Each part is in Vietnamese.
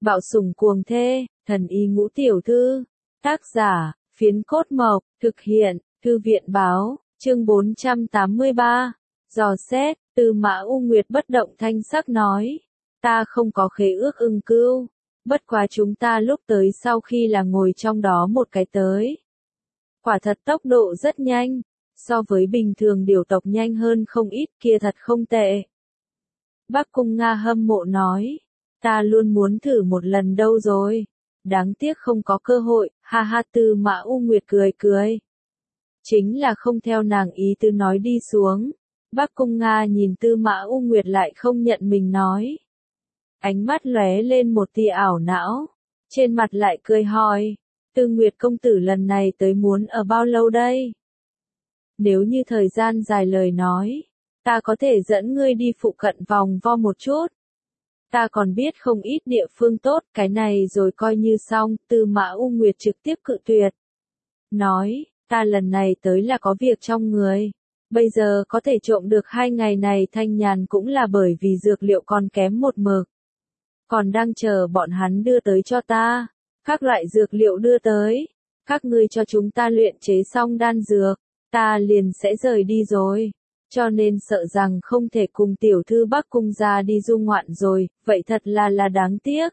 Bạo sủng cuồng thê, thần y ngũ tiểu thư. Tác giả, Phiến Cốt Mộc, thực hiện, Thư viện báo, chương 483. Dò xét, Tư Mã U Nguyệt bất động thanh sắc nói. Ta không có khế ước ưng cưu. Bất quá chúng ta lúc tới sau khi là ngồi trong đó một cái tới. Quả thật tốc độ rất nhanh. So với bình thường điều tộc nhanh hơn không ít, kia thật không tệ. Bắc Cung Nga hâm mộ nói. Ta luôn muốn thử một lần đâu rồi. Đáng tiếc không có cơ hội, ha ha. Tư Mã U Nguyệt cười cười. Chính là không theo nàng ý tứ nói đi xuống. Bắc Cung Nga nhìn Tư Mã U Nguyệt lại không nhận mình nói. Ánh mắt lóe lên một tia ảo não. Trên mặt lại cười hỏi. Tư Nguyệt công tử lần này tới muốn ở bao lâu đây? Nếu như thời gian dài lời nói, ta có thể dẫn ngươi đi phụ cận vòng vo một chút. Ta còn biết không ít địa phương tốt, cái này rồi coi như xong. Tư Mã U Nguyệt trực tiếp cự tuyệt. Nói, ta lần này tới là có việc trong người. Bây giờ có thể trộm được 2 ngày này thanh nhàn cũng là bởi vì dược liệu còn kém một mực. Còn đang chờ bọn hắn đưa tới cho ta. Các loại dược liệu đưa tới. Các ngươi cho chúng ta luyện chế xong đan dược. Ta liền sẽ rời đi rồi. Cho nên sợ rằng không thể cùng tiểu thư Bắc Cung ra đi du ngoạn rồi, vậy thật là đáng tiếc.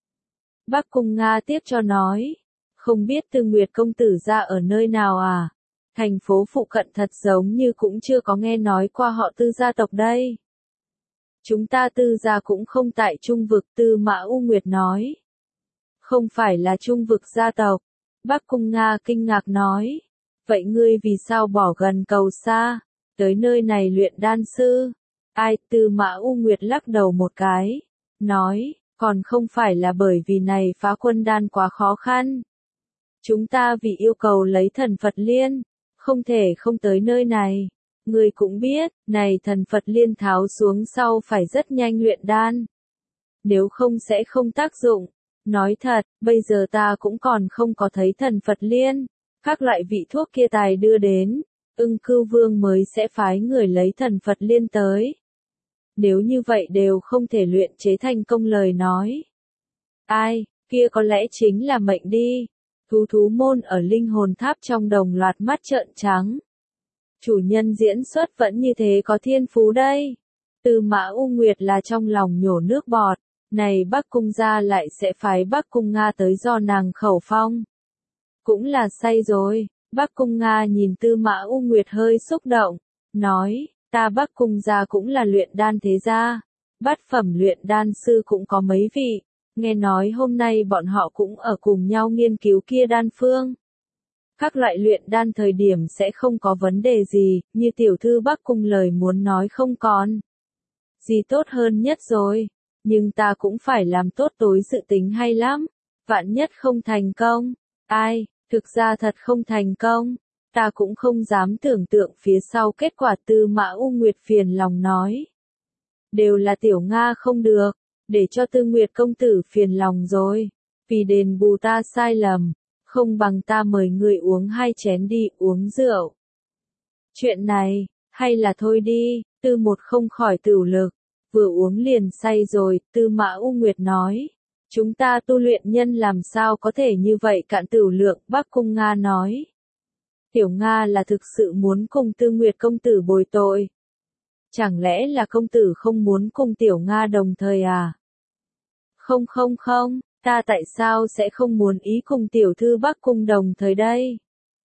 Bắc Cung Nga tiếp cho nói. Không biết Tư Nguyệt công tử ra ở nơi nào à? Thành phố phụ cận thật giống như cũng chưa có nghe nói qua họ Tư gia tộc đây. Chúng ta Tư gia cũng không tại trung vực. Tư Mã U Nguyệt nói. Không phải là trung vực gia tộc. Bắc Cung Nga kinh ngạc nói. Vậy ngươi vì sao bỏ gần cầu xa, tới nơi này luyện đan sư? Ai? Tư Mã U Nguyệt lắc đầu một cái, nói, còn không phải là bởi vì này phá quân đan quá khó khăn. Chúng ta vì yêu cầu lấy thần Phật Liên, không thể không tới nơi này. Ngươi cũng biết, này thần Phật Liên tháo xuống sau phải rất nhanh luyện đan. Nếu không sẽ không tác dụng. Nói thật, bây giờ ta cũng còn không có thấy thần Phật Liên. Các loại vị thuốc kia tài đưa đến, Ưng Cưu Vương mới sẽ phái người lấy thần Phật Liên tới. Nếu như vậy đều không thể luyện chế thành công lời nói. Ai, kia có lẽ chính là mệnh đi. Thú môn ở linh hồn tháp trong đồng loạt mắt trợn trắng. Chủ nhân diễn xuất vẫn như thế có thiên phú đây. Tư Mã U Nguyệt là trong lòng nhổ nước bọt. Này Bắc Cung gia lại sẽ phái Bắc Cung Nga tới do nàng khẩu phong. Cũng là say rồi. Bắc Cung Nga nhìn Tư Mã U Nguyệt hơi xúc động, nói, ta Bắc Cung gia cũng là luyện đan thế gia, bát phẩm luyện đan sư cũng có mấy vị, nghe nói hôm nay bọn họ cũng ở cùng nhau nghiên cứu kia đan phương. Các loại luyện đan thời điểm sẽ không có vấn đề gì, như tiểu thư Bắc Cung lời muốn nói không còn. Gì tốt hơn nhất rồi, nhưng ta cũng phải làm tốt tối sự tính hay lắm, vạn nhất không thành công. Ai? Thực ra thật không thành công, ta cũng không dám tưởng tượng phía sau kết quả. Tư Mã U Nguyệt phiền lòng nói. Đều là tiểu Nga không được, để cho Tư Nguyệt công tử phiền lòng rồi. Vì đền bù ta sai lầm, không bằng ta mời người uống 2 chén đi, uống rượu. Chuyện này, hay là thôi đi. Tư Một không khỏi tửu lực, vừa uống liền say rồi. Tư Mã U Nguyệt nói. Chúng ta tu luyện nhân làm sao có thể như vậy cạn tửu lượng? Bắc Cung Nga nói. Tiểu Nga là thực sự muốn cùng Tư Nguyệt công tử bồi tội. Chẳng lẽ là công tử không muốn cùng Tiểu Nga đồng thời à? Không, ta tại sao sẽ không muốn ý cùng tiểu thư Bắc Cung đồng thời đây?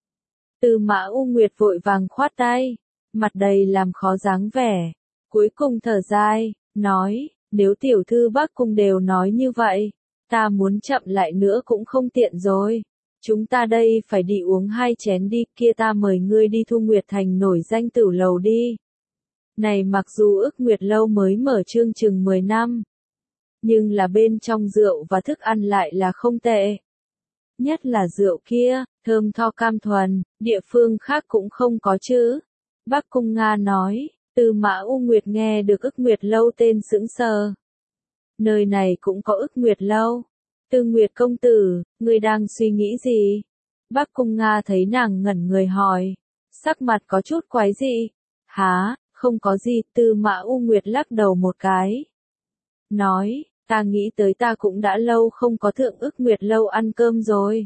Tư Mã U Nguyệt vội vàng khoát tay, mặt đầy làm khó dáng vẻ, cuối cùng thở dài, nói, nếu tiểu thư Bắc Cung đều nói như vậy, ta muốn chậm lại nữa cũng không tiện rồi. Chúng ta đây phải đi uống 2 chén đi, kia ta mời ngươi đi Thu Nguyệt Thành nổi danh tửu lầu đi. Này mặc dù ức Nguyệt lâu mới mở chương chừng 10 năm, nhưng là bên trong rượu và thức ăn lại là không tệ. Nhất là rượu kia, thơm tho cam thuần, địa phương khác cũng không có chứ. Bắc Cung Nga nói. Tư Mã U Nguyệt nghe được ức Nguyệt lâu tên sững sờ. Nơi này cũng có ức Nguyệt lâu. Tư Nguyệt công tử, ngươi đang suy nghĩ gì? Bắc Cung Nga thấy nàng ngẩn người hỏi. Sắc mặt có chút quái dị. Hả, không có gì. Tư Mã U Nguyệt lắc đầu một cái. Nói, ta nghĩ tới ta cũng đã lâu không có thượng ức nguyệt lâu ăn cơm rồi.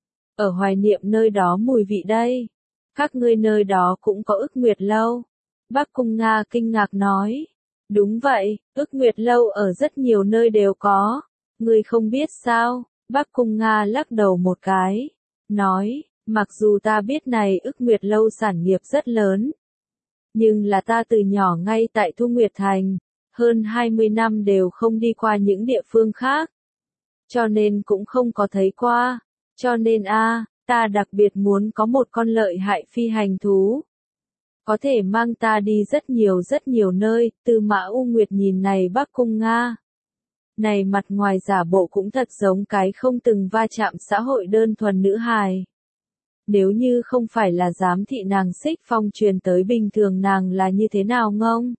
Ở hoài niệm nơi đó mùi vị đây. Các ngươi nơi đó cũng có ức nguyệt lâu. Bắc Cung Nga kinh ngạc nói. Đúng vậy, ức nguyệt lâu ở rất nhiều nơi đều có. Ngươi không biết sao? Bắc Cung Nga lắc đầu một cái. Nói, mặc dù ta biết này ức nguyệt lâu sản nghiệp rất lớn. Nhưng là ta từ nhỏ ngay tại Thu Nguyệt Thành. Hơn 20 năm đều không đi qua những địa phương khác. Cho nên cũng không có thấy qua. Cho nên ta đặc biệt muốn có một con lợi hại phi hành thú. Có thể mang ta đi rất nhiều nơi, Tư Mã U Nguyệt nhìn này Bắc Cung Nga. Này mặt ngoài giả bộ cũng thật giống cái không từng va chạm xã hội đơn thuần nữ hài. Nếu như không phải là giám thị nàng Xích Phong truyền tới bình thường nàng là như thế nào ngông?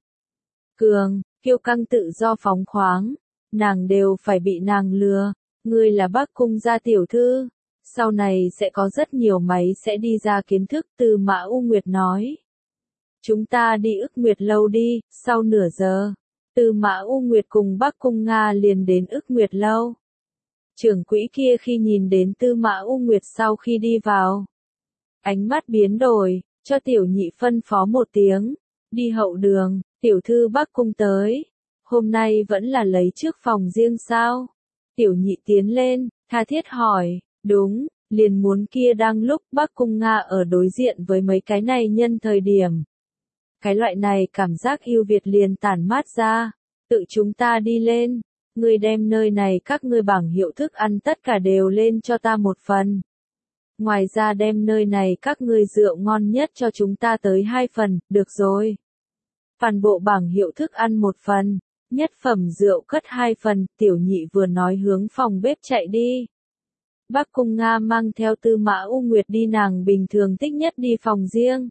Cường, kiêu căng tự do phóng khoáng, nàng đều phải bị nàng lừa. Ngươi là Bắc Cung gia tiểu thư. Sau này sẽ có rất nhiều máy sẽ đi ra kiến thức, Tư Mã U Nguyệt nói. Chúng ta đi ức nguyệt lâu đi, sau nửa giờ. Tư Mã U Nguyệt cùng Bắc Cung Nga liền đến ức nguyệt lâu. Trưởng quỹ kia khi nhìn đến Tư Mã U Nguyệt sau khi đi vào. Ánh mắt biến đổi, cho tiểu nhị phân phó một tiếng. Đi hậu đường, tiểu thư Bắc Cung tới. Hôm nay vẫn là lấy trước phòng riêng sao? Tiểu nhị tiến lên, tha thiết hỏi. Đúng, liền muốn kia đang lúc Bắc Cung Nga ở đối diện với mấy cái này nhân thời điểm. Cái loại này cảm giác yêu Việt liền tản mát ra, tự chúng ta đi lên, ngươi đem nơi này các ngươi bảng hiệu thức ăn tất cả đều lên cho ta một phần. Ngoài ra đem nơi này các ngươi rượu ngon nhất cho chúng ta tới 2 phần, được rồi. Toàn bộ bảng hiệu thức ăn 1 phần, nhất phẩm rượu cất 2 phần, tiểu nhị vừa nói hướng phòng bếp chạy đi. Bắc Cung Nga mang theo Tư Mã U Nguyệt đi nàng bình thường thích nhất đi phòng riêng.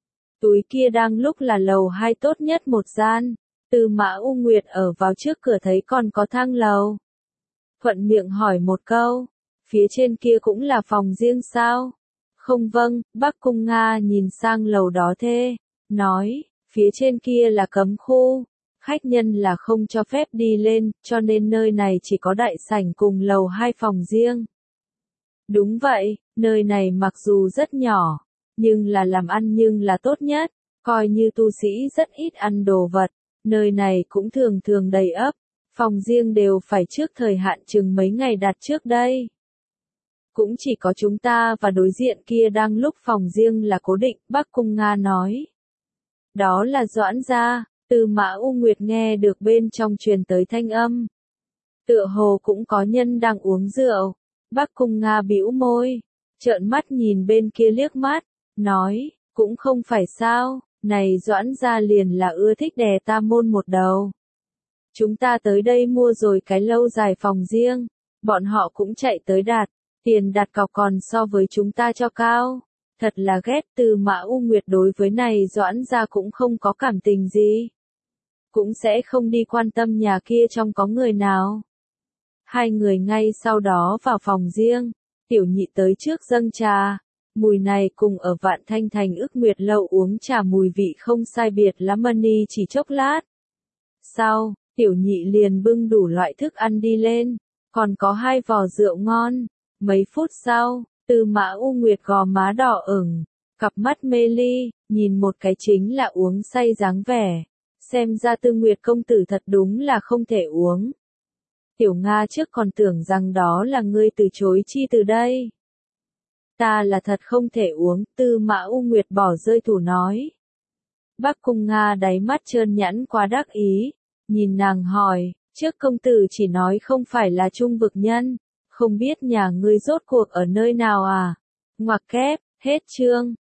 Túi kia đang lúc là lầu 2 tốt nhất một gian. Tư Mã U Nguyệt ở vào trước cửa thấy còn có thang lầu. Thuận miệng hỏi một câu. Phía trên kia cũng là phòng riêng sao? Không vâng, Bắc Cung Nga nhìn sang lầu đó thê. Nói, phía trên kia là cấm khu. Khách nhân là không cho phép đi lên, cho nên nơi này chỉ có đại sảnh cùng lầu 2 phòng riêng. Đúng vậy, nơi này mặc dù rất nhỏ, nhưng là làm ăn nhưng là tốt nhất, coi như tu sĩ rất ít ăn đồ vật, nơi này cũng thường thường đầy ắp, phòng riêng đều phải trước thời hạn chừng mấy ngày đặt trước đây. Cũng chỉ có chúng ta và đối diện kia đang lúc phòng riêng là cố định, Bắc Cung Nga nói. Đó là Doãn gia, Tư Mã U Nguyệt nghe được bên trong truyền tới thanh âm. Tựa hồ cũng có nhân đang uống rượu. Bắc Cung Nga bĩu môi, trợn mắt nhìn bên kia liếc mắt, nói, cũng không phải sao, này Doãn gia liền là ưa thích đè ta môn một đầu. Chúng ta tới đây mua rồi cái lâu dài phòng riêng, bọn họ cũng chạy tới đặt, tiền đặt cọc còn so với chúng ta cho cao. Thật là ghét. Tư Mã U Nguyệt đối với này Doãn gia cũng không có cảm tình gì. Cũng sẽ không đi quan tâm nhà kia trong có người nào. Hai người ngay sau đó vào phòng riêng, tiểu nhị tới trước dâng trà, mùi này cùng ở Vạn Thanh Thành ức nguyệt lâu uống trà mùi vị không sai biệt lắm mani chỉ chốc lát. Sau, tiểu nhị liền bưng đủ loại thức ăn đi lên, còn có 2 vò rượu ngon. Mấy phút sau, Tư Mã U Nguyệt gò má đỏ ửng, cặp mắt mê ly, nhìn một cái chính là uống say dáng vẻ. Xem ra Tư Nguyệt công tử thật đúng là không thể uống. Tiểu Nga trước còn tưởng rằng đó là ngươi từ chối chi từ đây. Ta là thật không thể uống, Tư Mã U Nguyệt bỏ rơi thủ nói. Bắc Cung Nga đáy mắt trơn nhẵn quá đắc ý, nhìn nàng hỏi, trước công tử chỉ nói không phải là trung vực nhân, không biết nhà ngươi rốt cuộc ở nơi nào à? Ngoặc kép, hết chương.